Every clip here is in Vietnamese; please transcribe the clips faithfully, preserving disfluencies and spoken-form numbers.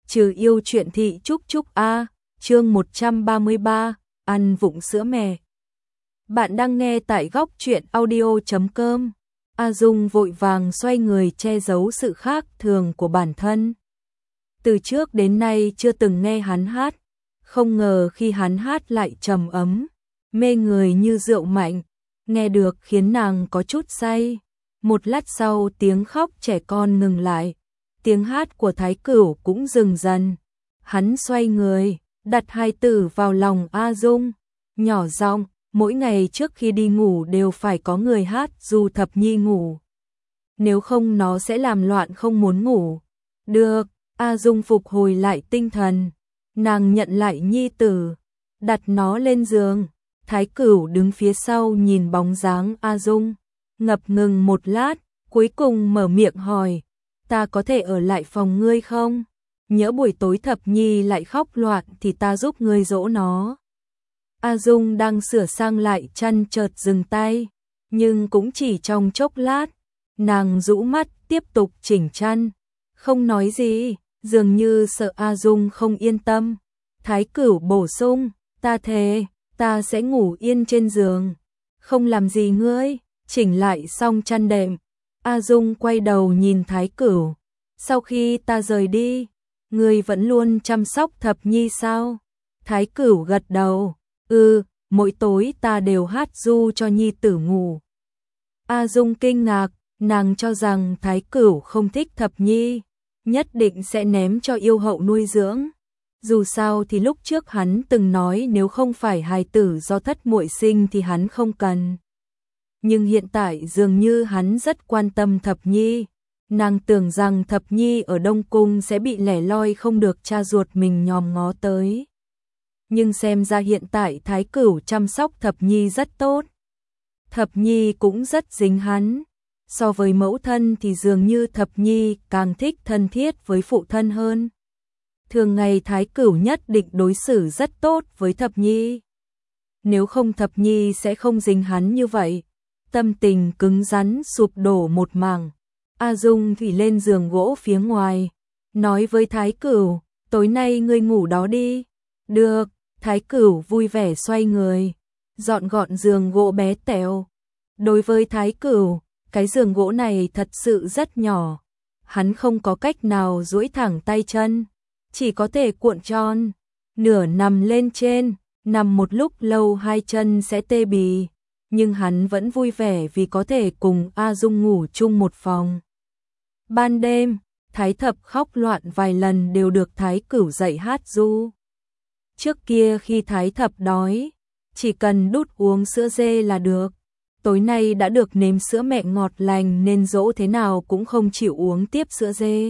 Trừ yêu chuyện thị chúc chúc A, chương một trăm ba mươi ba, ăn vụng sữa mẹ. Bạn đang nghe tại góc truyện audio.com. A Dung vội vàng xoay người che giấu sự khác thường của bản thân. Từ trước đến nay chưa từng nghe hắn hát, không ngờ khi hắn hát lại trầm ấm, mê người như rượu mạnh, nghe được khiến nàng có chút say. Một lát sau tiếng khóc trẻ con ngừng lại, tiếng hát của Thái Cửu cũng dừng dần. Hắn xoay người, đặt hai tử vào lòng A Dung, nhỏ giọng, mỗi ngày trước khi đi ngủ đều phải có người hát dù Thập Nhi ngủ. Nếu không nó sẽ làm loạn không muốn ngủ. Được, A Dung phục hồi lại tinh thần, nàng nhận lại nhi tử, đặt nó lên giường. Thái Cửu đứng phía sau nhìn bóng dáng A Dung, ngập ngừng một lát, cuối cùng mở miệng hỏi, ta có thể ở lại phòng ngươi không? Nhỡ buổi tối Thập Nhi lại khóc loạn thì ta giúp ngươi dỗ nó. A Dung đang sửa sang lại chăn chợt dừng tay, nhưng cũng chỉ trong chốc lát, nàng rũ mắt tiếp tục chỉnh chăn, không nói gì, dường như sợ A Dung không yên tâm. Thái Cửu bổ sung, ta thề, ta sẽ ngủ yên trên giường, không làm gì ngươi. Chỉnh lại xong chăn đệm, A Dung quay đầu nhìn Thái Cửu, sau khi ta rời đi, ngươi vẫn luôn chăm sóc Thập Nhi sao? Thái Cửu gật đầu, ừ, mỗi tối ta đều hát ru cho nhi tử ngủ. A Dung kinh ngạc, nàng cho rằng Thái Cửu không thích Thập Nhi, nhất định sẽ ném cho yêu hậu nuôi dưỡng. Dù sao thì lúc trước hắn từng nói nếu không phải hài tử do thất muội sinh thì hắn không cần. Nhưng hiện tại dường như hắn rất quan tâm Thập Nhi. Nàng tưởng rằng Thập Nhi ở Đông Cung sẽ bị lẻ loi không được cha ruột mình nhòm ngó tới. Nhưng xem ra hiện tại Thái Cửu chăm sóc Thập Nhi rất tốt. Thập Nhi cũng rất dính hắn. So với mẫu thân thì dường như Thập Nhi càng thích thân thiết với phụ thân hơn. Thường ngày Thái Cửu nhất định đối xử rất tốt với Thập Nhi. Nếu không Thập Nhi sẽ không dính hắn như vậy. Tâm tình cứng rắn sụp đổ một mảng. A Dung thì lên giường gỗ phía ngoài, nói với Thái Cửu, tối nay ngươi ngủ đó đi. Được, Thái Cửu vui vẻ xoay người, dọn gọn giường gỗ bé tẹo. Đối với Thái Cửu, cái giường gỗ này thật sự rất nhỏ. Hắn không có cách nào duỗi thẳng tay chân, chỉ có thể cuộn tròn, nửa nằm lên trên, nằm một lúc lâu hai chân sẽ tê bì. Nhưng hắn vẫn vui vẻ vì có thể cùng A Dung ngủ chung một phòng. Ban đêm, Thái Thập khóc loạn vài lần đều được Thái Cửu dạy hát ru. Trước kia khi Thái Thập đói, chỉ cần đút uống sữa dê là được. Tối nay đã được nếm sữa mẹ ngọt lành nên dỗ thế nào cũng không chịu uống tiếp sữa dê.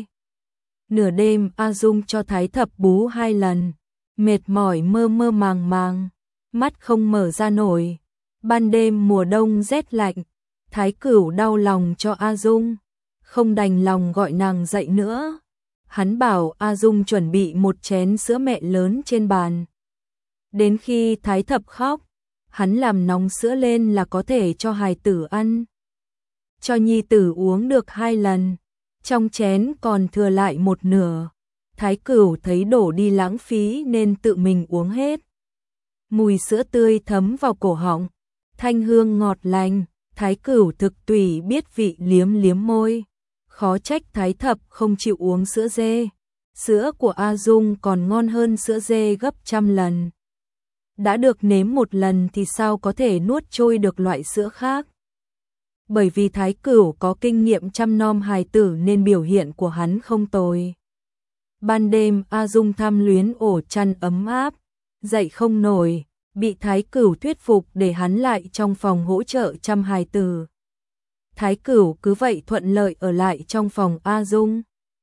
Nửa đêm A Dung cho Thái Thập bú hai lần, mệt mỏi mơ mơ màng màng, mắt không mở ra nổi. Ban đêm mùa đông rét lạnh, Thái Cửu đau lòng cho A Dung, không đành lòng gọi nàng dậy nữa. Hắn bảo A Dung chuẩn bị một chén sữa mẹ lớn trên bàn. Đến khi Thái Thập khóc, hắn làm nóng sữa lên là có thể cho hài tử ăn. Cho nhi tử uống được hai lần, trong chén còn thừa lại một nửa. Thái Cửu thấy đổ đi lãng phí nên tự mình uống hết. Mùi sữa tươi thấm vào cổ họng, thanh hương ngọt lành, Thái Cửu thực tùy biết vị liếm liếm môi. Khó trách Thái Thập không chịu uống sữa dê. Sữa của A Dung còn ngon hơn sữa dê gấp trăm lần. Đã được nếm một lần thì sao có thể nuốt trôi được loại sữa khác. Bởi vì Thái Cửu có kinh nghiệm chăm nom hài tử nên biểu hiện của hắn không tồi. Ban đêm A Dung tham luyến ổ chăn ấm áp, dậy không nổi. Bị Thái Cửu thuyết phục để hắn lại trong phòng hỗ trợ chăm hài tử. Thái Cửu cứ vậy thuận lợi ở lại trong phòng A Dung.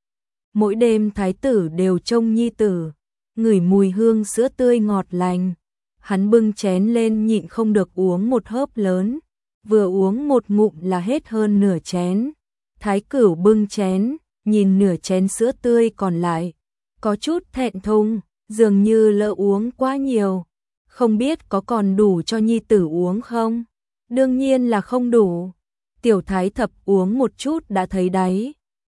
Mỗi đêm Thái tử đều trông nhi tử, ngửi mùi hương sữa tươi ngọt lành. Hắn bưng chén lên nhịn không được uống một hớp lớn, vừa uống một ngụm là hết hơn nửa chén. Thái Cửu bưng chén, nhìn nửa chén sữa tươi còn lại, có chút thẹn thùng, dường như lỡ uống quá nhiều. Không biết có còn đủ cho nhi tử uống không? Đương nhiên là không đủ. Tiểu Thái Thập uống một chút đã thấy đáy,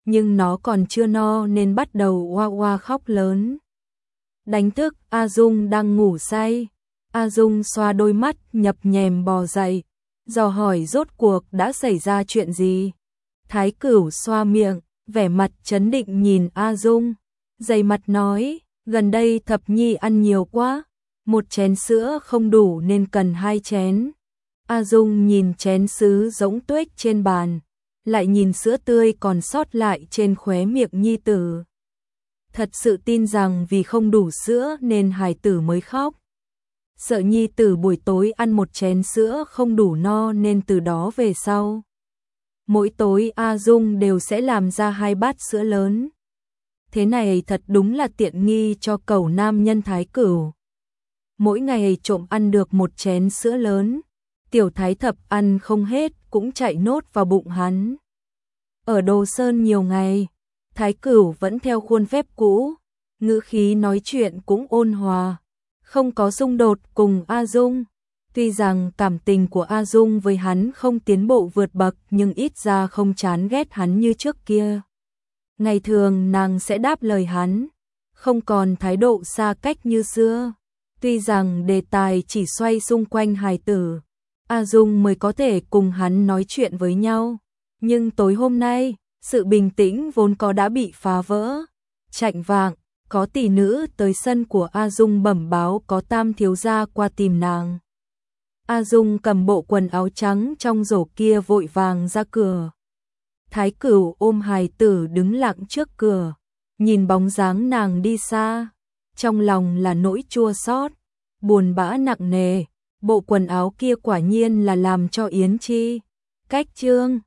nhưng nó còn chưa no nên bắt đầu oa oa khóc lớn. Đánh thức A Dung đang ngủ say. A Dung xoa đôi mắt nhập nhèm bò dậy, dò hỏi rốt cuộc đã xảy ra chuyện gì. Thái Cửu xoa miệng, vẻ mặt trấn định nhìn A Dung, dày mặt nói, gần đây Thập Nhi ăn nhiều quá, một chén sữa không đủ nên cần hai chén. A Dung nhìn chén sứ rỗng tuếch trên bàn, lại nhìn sữa tươi còn sót lại trên khóe miệng nhi tử. Thật sự tin rằng vì không đủ sữa nên hài tử mới khóc. Sợ nhi tử buổi tối ăn một chén sữa không đủ no nên từ đó về sau, mỗi tối A Dung đều sẽ làm ra hai bát sữa lớn. Thế này thật đúng là tiện nghi cho cẩu nam nhân Thái Cửu. Mỗi ngày trộm ăn được một chén sữa lớn, tiểu thái thập ăn không hết cũng chạy nốt vào bụng hắn. Ở Đồ Sơn nhiều ngày, Thái Cửu vẫn theo khuôn phép cũ, ngữ khí nói chuyện cũng ôn hòa, không có xung đột cùng A Dung. Tuy rằng cảm tình của A Dung với hắn không tiến bộ vượt bậc nhưng ít ra không chán ghét hắn như trước kia. Ngày thường nàng sẽ đáp lời hắn, không còn thái độ xa cách như xưa. Tuy rằng đề tài chỉ xoay xung quanh hài tử, A Dung mới có thể cùng hắn nói chuyện với nhau. Nhưng tối hôm nay, sự bình tĩnh vốn có đã bị phá vỡ. Chạnh vạng, có tỷ nữ tới sân của A Dung bẩm báo có tam thiếu gia qua tìm nàng. A Dung cầm bộ quần áo trắng trong rổ kia vội vàng ra cửa. Thái Cửu ôm hài tử đứng lặng trước cửa, nhìn bóng dáng nàng đi xa, trong lòng là nỗi chua xót, buồn bã nặng nề. Bộ quần áo kia quả nhiên là làm cho Yến Chi cách chương